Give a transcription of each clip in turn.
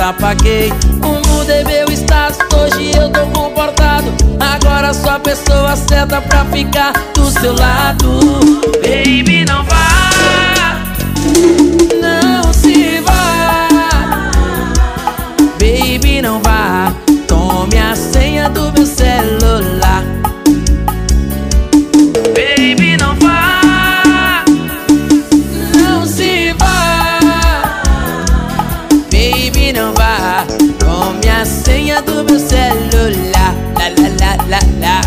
apaguei. Mudei meu status, hoje eu tô comportado. Agora sou a pessoa certa pra ficar do seu lado. Baby, não vá, não se vá. Baby, não vá, tome a senha do meu celular. Baby, não vá, não se vá. Baby, não vá, tome a senha do meu celular. La la la la la.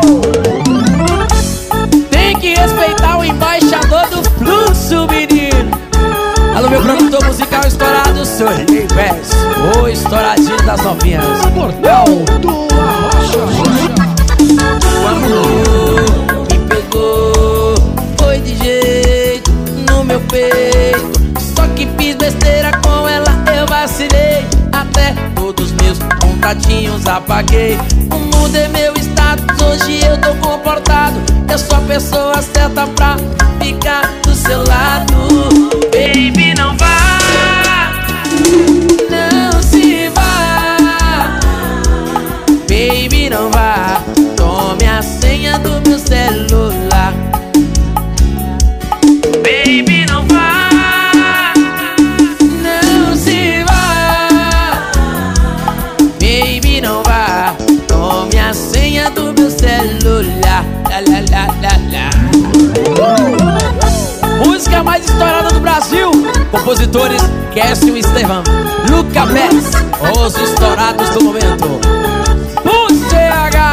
Tem que respeitar o embaixador do fluxo, menino. Alô, meu produtor musical estourado, sou Rei Pés, o estouradinho das novinhas. Portal do Arrocha. O amor me pegou, foi de jeito no meu peito. Só que fiz besteira com ela, eu vacilei. Até todos meus contatinhos apaguei. Mudei meu status, hoje eu tô comportado. Eu sou a pessoa certa pra ficar do seu lado. Baby, não vá, não se vá. Baby, não vá, tome a senha do meu celular. Baby, não vá, não se vá. Baby, não vá, tome a senha do meu celular. La la la la la. Música mais estourada do Brasil. Compositores Kécio e Estevão, Luca Pérez, os estourados do momento. O CH